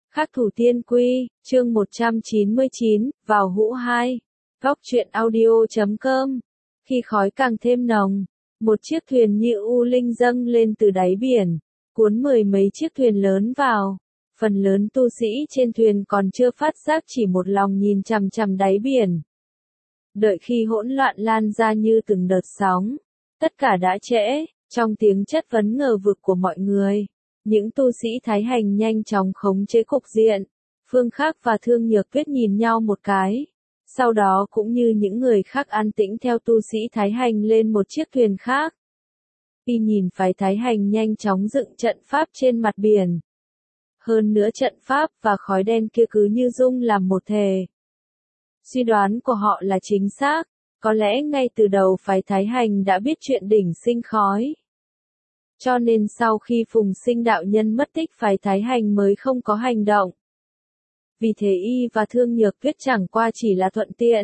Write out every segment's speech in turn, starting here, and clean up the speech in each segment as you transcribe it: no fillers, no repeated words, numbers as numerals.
Khắc thủ tiên quy, chương 199, vào hũ 2. Góc truyện audio.com. Khi khói càng thêm nồng, một chiếc thuyền như u linh dâng lên từ đáy biển, cuốn mười mấy chiếc thuyền lớn vào. Phần lớn tu sĩ trên thuyền còn chưa phát giác chỉ một lòng nhìn chằm chằm đáy biển. Đợi khi hỗn loạn lan ra như từng đợt sóng, tất cả đã trễ, trong tiếng chất vấn ngờ vực của mọi người. Những tu sĩ Thái Hành nhanh chóng khống chế cục diện. Phương Khắc và Thương Nhược Tuyết nhìn nhau một cái. Sau đó cũng như những người khác an tĩnh theo tu sĩ Thái Hành lên một chiếc thuyền khác. Y nhìn phái Thái Hành nhanh chóng dựng trận pháp trên mặt biển. Hơn nữa trận pháp và khói đen kia cứ như dung làm một thể. Suy đoán của họ là chính xác. Có lẽ ngay từ đầu phái Thái Hành đã biết chuyện đỉnh sinh khói. Cho nên sau khi Phùng Sinh đạo nhân mất tích phái Thái Hành mới không có hành động. Vì thế Y và Thương Nhược Tuyết chẳng qua chỉ là thuận tiện.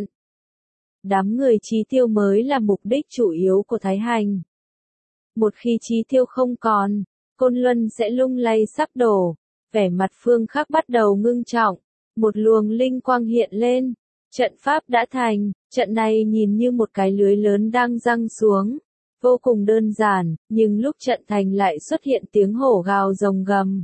Đám người Chí Tiêu mới là mục đích chủ yếu của Thái Hành. Một khi Chí Tiêu không còn, Côn Luân sẽ lung lay sắp đổ. Vẻ mặt Phương Khắc bắt đầu ngưng trọng. Một luồng linh quang hiện lên. Trận pháp đã thành, trận này nhìn như một cái lưới lớn đang giăng xuống. Vô cùng đơn giản, nhưng lúc trận thành lại xuất hiện tiếng hổ gào rồng gầm.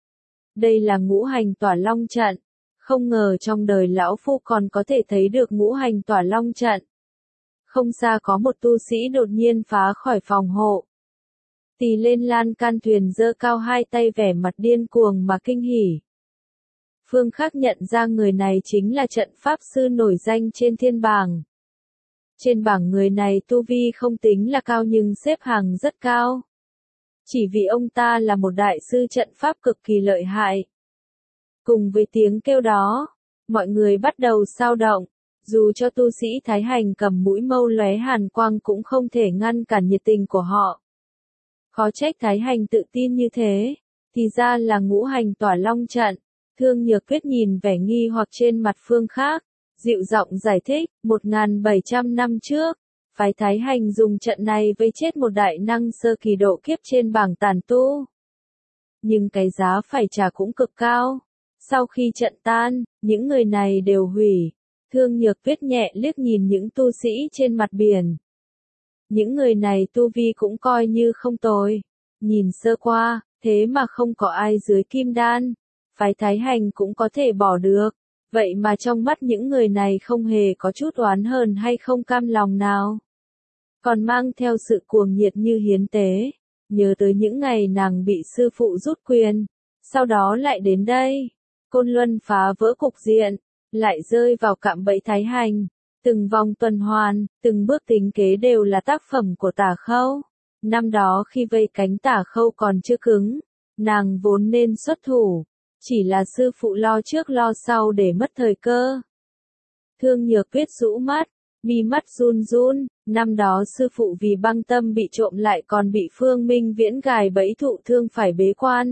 Đây là ngũ hành tỏa long trận. Không ngờ trong đời lão phu còn có thể thấy được ngũ hành tỏa long trận. Không xa có một tu sĩ đột nhiên phá khỏi phòng hộ. Tì lên lan can thuyền giơ cao hai tay vẻ mặt điên cuồng mà kinh hỉ. Phương Khắc nhận ra người này chính là trận pháp sư nổi danh trên thiên bảng. Trên bảng người này tu vi không tính là cao nhưng xếp hàng rất cao. Chỉ vì ông ta là một đại sư trận pháp cực kỳ lợi hại. Cùng với tiếng kêu đó, mọi người bắt đầu xao động. Dù cho tu sĩ Thái Hành cầm mũi mâu lóe hàn quang cũng không thể ngăn cản nhiệt tình của họ. Khó trách Thái Hành tự tin như thế, thì ra là ngũ hành tỏa long trận. Thương Nhược Tuyết nhìn vẻ nghi hoặc trên mặt Phương Khắc, dịu giọng giải thích, 1700 năm trước, phái Thái Hành dùng trận này vây chết một đại năng sơ kỳ độ kiếp trên bảng tàn tu. Nhưng cái giá phải trả cũng cực cao. Sau khi trận tan, những người này đều hủy. Thương Nhược Tuyết nhẹ liếc nhìn những tu sĩ trên mặt biển. Những người này tu vi cũng coi như không tồi. Nhìn sơ qua, thế mà không có ai dưới kim đan. Phái Thái Hành cũng có thể bỏ được. Vậy mà trong mắt những người này không hề có chút oán hờn hay không cam lòng nào. Còn mang theo sự cuồng nhiệt như hiến tế. Nhớ tới những ngày nàng bị sư phụ rút quyền. Sau đó lại đến đây. Côn Luân phá vỡ cục diện. Lại rơi vào cạm bẫy Thái Hành. Từng vòng tuần hoàn, từng bước tính kế đều là tác phẩm của Tả Khâu. Năm đó khi vây cánh Tả Khâu còn chưa cứng. Nàng vốn nên xuất thủ. Chỉ là sư phụ lo trước lo sau để mất thời cơ. Thương Nhược Tuyết rũ mắt, mi mắt run run, năm đó sư phụ vì băng tâm bị trộm lại còn bị Phương Minh Viễn gài bẫy thụ thương phải bế quan.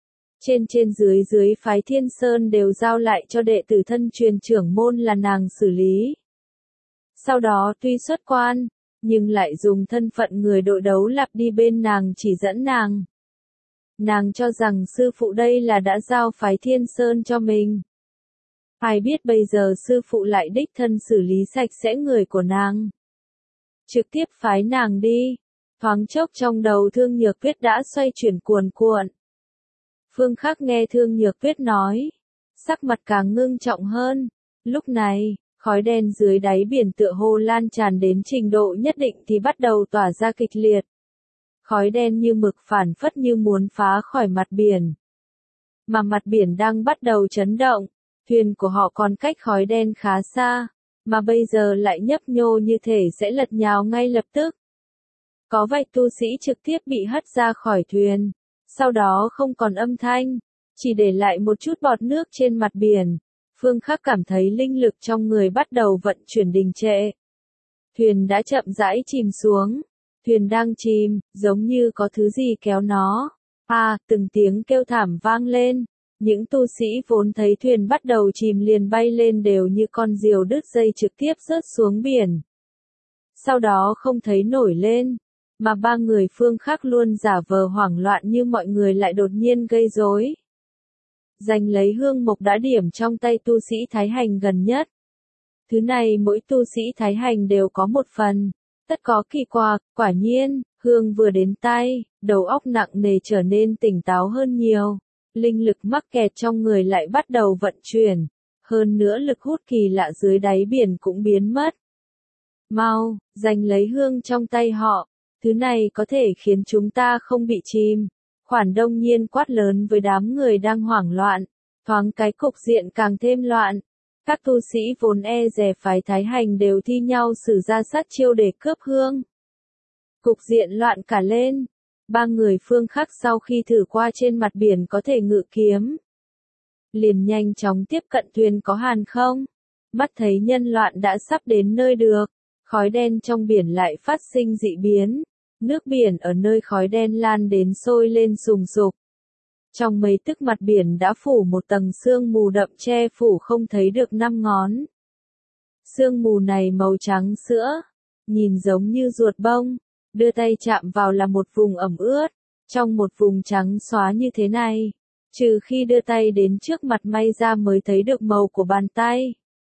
Trên dưới phái Thiên Sơn đều giao lại cho đệ tử thân truyền trưởng môn là nàng xử lý. Sau đó tuy xuất quan, nhưng lại dùng thân phận người đội đấu lặp đi bên nàng chỉ dẫn nàng. Nàng cho rằng sư phụ đây là đã giao phái Thiên Sơn cho mình. Ai biết bây giờ sư phụ lại đích thân xử lý sạch sẽ người của nàng. Trực tiếp phái nàng đi. Thoáng chốc trong đầu Thương Nhược Tuyết đã xoay chuyển cuồn cuộn. Phương Khắc nghe Thương Nhược Tuyết nói. Sắc mặt càng ngưng trọng hơn. Lúc này, khói đen dưới đáy biển tựa hồ lan tràn đến trình độ nhất định thì bắt đầu tỏa ra kịch liệt. Khói đen như mực phản phất như muốn phá khỏi mặt biển. Mà mặt biển đang bắt đầu chấn động, thuyền của họ còn cách khói đen khá xa, mà bây giờ lại nhấp nhô như thể sẽ lật nhào ngay lập tức. Có vài tu sĩ trực tiếp bị hất ra khỏi thuyền, sau đó không còn âm thanh, chỉ để lại một chút bọt nước trên mặt biển. Phương Khắc cảm thấy linh lực trong người bắt đầu vận chuyển đình trệ. Thuyền đã chậm rãi chìm xuống. Thuyền đang chìm, giống như có thứ gì kéo nó. Từng tiếng kêu thảm vang lên. Những tu sĩ vốn thấy thuyền bắt đầu chìm liền bay lên đều như con diều đứt dây trực tiếp rớt xuống biển. Sau đó không thấy nổi lên, mà ba người Phương Khắc luôn giả vờ hoảng loạn như mọi người lại đột nhiên gây rối. giành lấy hương mộc đã điểm trong tay tu sĩ Thái Hành gần nhất. Thứ này mỗi tu sĩ Thái Hành đều có một phần, tất có kỳ quặc, quả nhiên, hương vừa đến tay, đầu óc nặng nề trở nên tỉnh táo hơn nhiều, linh lực mắc kẹt trong người lại bắt đầu vận chuyển, hơn nữa lực hút kỳ lạ dưới đáy biển cũng biến mất. Mau, giành lấy hương trong tay họ, thứ này có thể khiến chúng ta không bị chìm. Khoản Đông Nhiên quát lớn với đám người đang hoảng loạn, thoáng cái cục diện càng thêm loạn. Các tu sĩ vốn e dè phái Thái Hành đều thi nhau sử ra sát chiêu để cướp hương. Cục diện loạn cả lên. Ba người Phương Khắc sau khi thử qua trên mặt biển có thể ngự kiếm, liền nhanh chóng tiếp cận thuyền có hàn không. Mắt thấy nhân loạn đã sắp đến nơi được, khói đen trong biển lại phát sinh dị biến. Nước biển ở nơi khói đen lan đến sôi lên sùng sục. Trong mấy tức mặt biển đã phủ một tầng sương mù đậm che phủ không thấy được 5 ngón. Sương mù này màu trắng sữa, nhìn giống như ruột bông, đưa tay chạm vào là một vùng ẩm ướt. Trong một vùng trắng xóa như thế này, trừ khi đưa tay đến trước mặt may ra mới thấy được màu của bàn tay.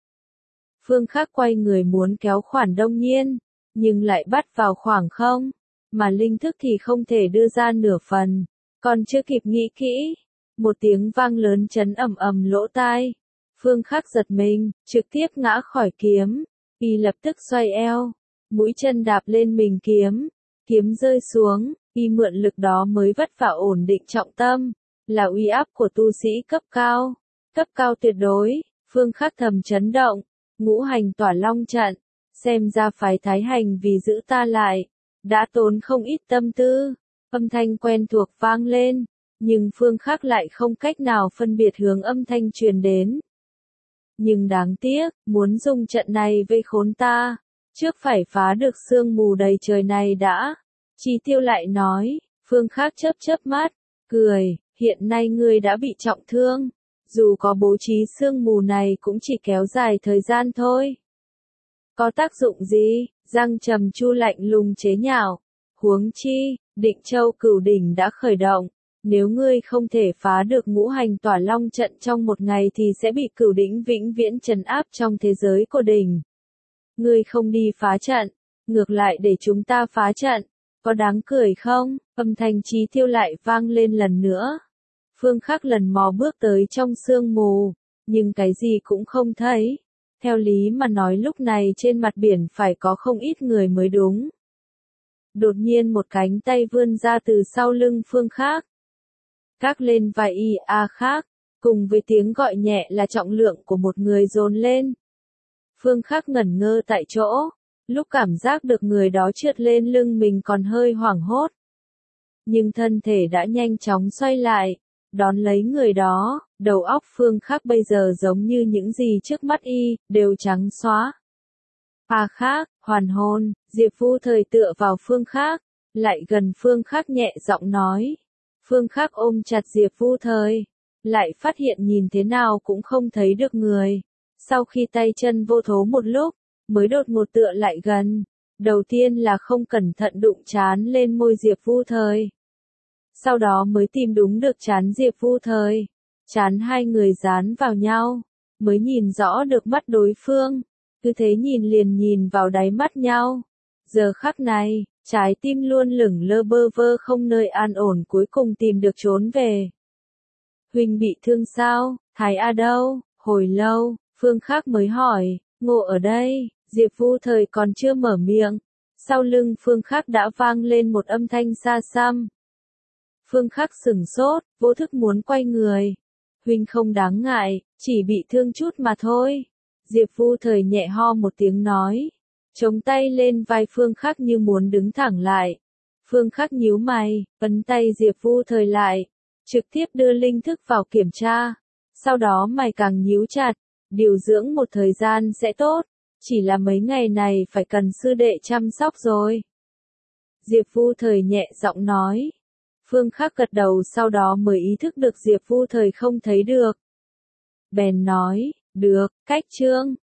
Phương Khắc quay người muốn kéo Khoản Đông Nhiên, nhưng lại bắt vào khoảng không, mà linh thức thì không thể đưa ra nửa phần. Còn chưa kịp nghĩ kỹ, một tiếng vang lớn chấn ầm ầm lỗ tai. Phương Khắc giật mình, trực tiếp ngã khỏi kiếm, y lập tức xoay eo, mũi chân đạp lên mình kiếm, kiếm rơi xuống, y mượn lực đó mới vất vả ổn định trọng tâm, là uy áp của tu sĩ cấp cao tuyệt đối. Phương Khắc thầm chấn động, ngũ hành tỏa long trận, xem ra phái Thái Hành vì giữ ta lại, đã tốn không ít tâm tư. Âm thanh quen thuộc vang lên, nhưng Phương Khắc lại không cách nào phân biệt hướng âm thanh truyền đến. Nhưng đáng tiếc, muốn dùng trận này vây khốn ta, trước phải phá được sương mù đầy trời này đã. Chí Tiêu lại nói. Phương Khắc chớp chớp mắt, cười, hiện nay ngươi đã bị trọng thương, dù có bố trí sương mù này cũng chỉ kéo dài thời gian thôi. Có tác dụng gì? Giang Trầm Chu lạnh lùng chế nhạo. Huống chi, Định Châu Cửu Đỉnh đã khởi động, nếu ngươi không thể phá được ngũ hành tỏa long trận trong một ngày thì sẽ bị Cửu Đỉnh vĩnh viễn trấn áp trong thế giới của đỉnh. Ngươi không đi phá trận, ngược lại để chúng ta phá trận, có đáng cười không? Âm thanh Chí Tiêu lại vang lên lần nữa. Phương Khắc lần mò bước tới trong sương mù, nhưng cái gì cũng không thấy. Theo lý mà nói lúc này trên mặt biển phải có không ít người mới đúng. Đột nhiên một cánh tay vươn ra từ sau lưng Phương Khắc, gác lên vai y Khắc, cùng với tiếng gọi nhẹ là trọng lượng của một người dồn lên. Phương Khắc ngẩn ngơ tại chỗ, lúc cảm giác được người đó trượt lên lưng mình còn hơi hoảng hốt. Nhưng thân thể đã nhanh chóng xoay lại, đón lấy người đó, đầu óc Phương Khắc bây giờ giống như những gì trước mắt y, đều trắng xóa. Khắc, hoàn hồn, Diệp Vu Thời tựa vào Phương Khắc, lại gần Phương Khắc nhẹ giọng nói. Phương Khắc ôm chặt Diệp Vu Thời, lại phát hiện nhìn thế nào cũng không thấy được người. Sau khi tay chân vô thố một lúc, mới đột ngột tựa lại gần. Đầu tiên là không cẩn thận đụng trán lên môi Diệp Vu Thời. Sau đó mới tìm đúng được trán Diệp Vu Thời. Trán hai người dán vào nhau, mới nhìn rõ được mắt đối phương. Cứ thế nhìn liền nhìn vào đáy mắt nhau. Giờ khắc này, trái tim luôn lửng lơ bơ vơ không nơi an ổn cuối cùng tìm được trốn về. Huynh bị thương sao? Thái A đâu? Hồi lâu, Phương Khắc mới hỏi. Ngộ ở đây. Diệp Vu Thời còn chưa mở miệng. Sau lưng Phương Khắc đã vang lên một âm thanh xa xăm. Phương Khắc sửng sốt, vô thức muốn quay người. Huynh không đáng ngại, chỉ bị thương chút mà thôi. Diệp Vu Thời nhẹ ho một tiếng nói. Chống tay lên vai Phương Khắc như muốn đứng thẳng lại. Phương Khắc nhíu mày, ấn tay Diệp Vu Thời lại. Trực tiếp đưa linh thức vào kiểm tra. Sau đó mày càng nhíu chặt. Điều dưỡng một thời gian sẽ tốt. Chỉ là mấy ngày này phải cần sư đệ chăm sóc rồi. Diệp Vu Thời nhẹ giọng nói. Phương Khắc gật đầu sau đó mới ý thức được Diệp Vu Thời không thấy được. Bèn nói, được, cách chương.